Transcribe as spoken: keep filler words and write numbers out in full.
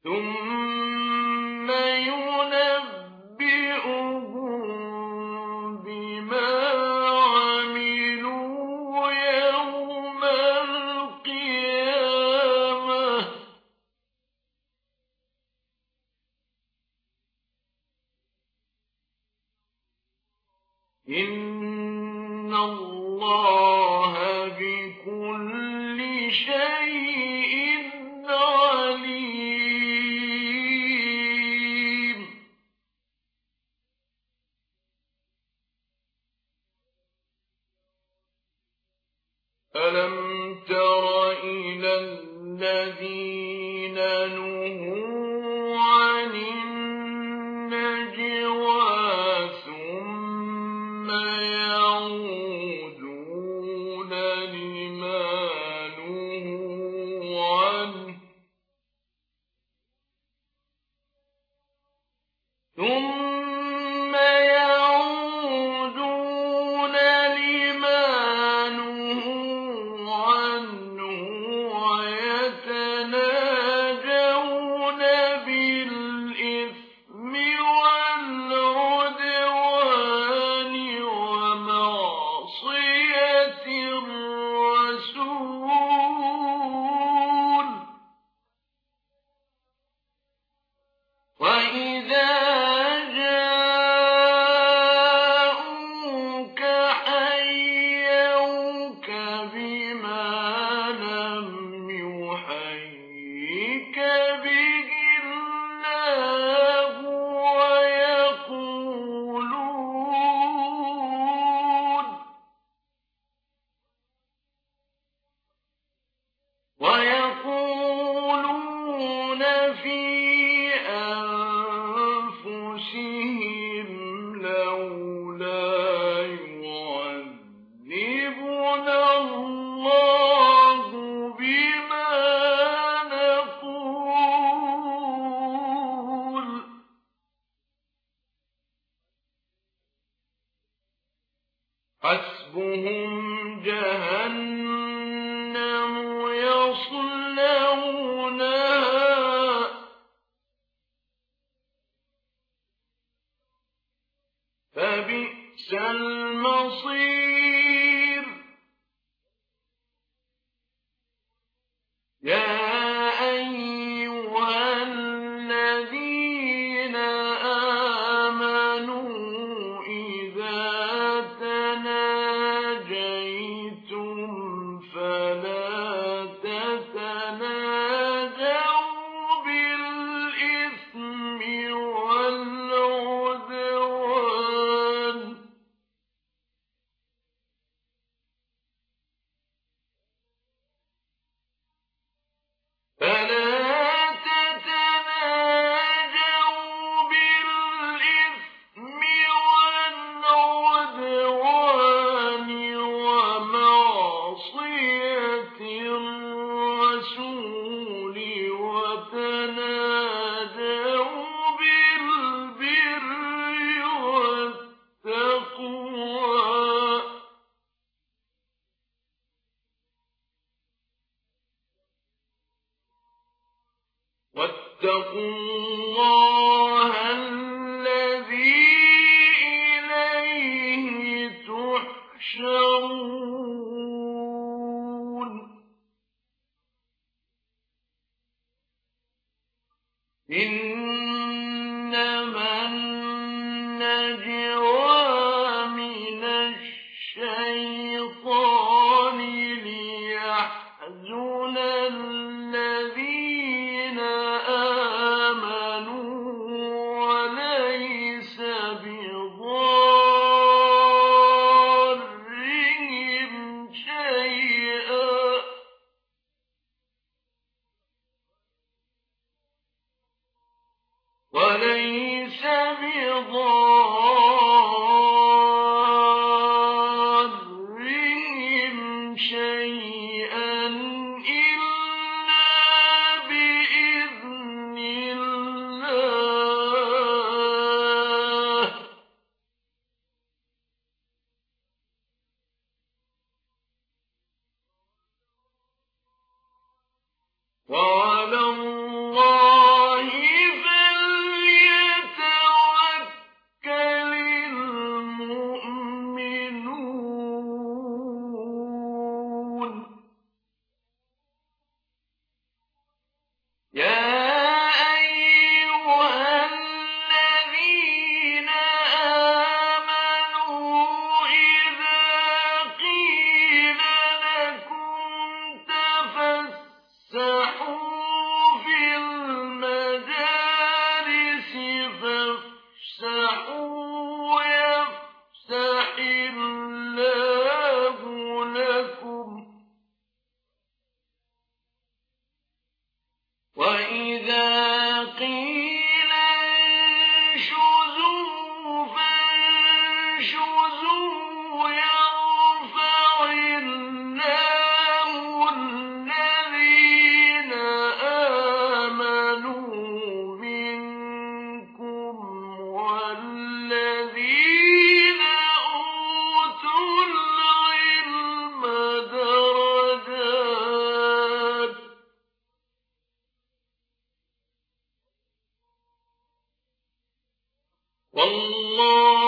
ثم ينبئهم بما عملوا يوم القيامة إن الله بكل شيء عليم. ألم تر إلى الذين نهوا عن النجوى ثم يعودون لما نهوا عنه ثم يعودون لما نهوا عنه ويتناجون بالإثم والعدوان ومعصية الرسول وإذا جاءوك حيوك بما لم يحيك به الله ويقولون ويقولون في أنفسهم لولا يعذبنا الله بما نقول حسبهم جهنم يصلونها فبئس المصير. يا أيها الذين آمنوا إذا تناجيتم فلا تتناجوا بالإثم والعدوان فلا تتناجوا بالإثم والعدوان ومعصية الرسول وتناجوا بالبر والتقوى واتقوا الله الذي إليه تحشرون. إنما النجوى من الشيطان ليحزن الذين آمنوا وليس بضارهم شيئا وليس بضارهم شيئا إلا بإذن الله. وعلى الله وإذا قيل انشزوا فانشزوا يرفع الله الذين آمنوا منكم والذين أوتوا العلم درجات والله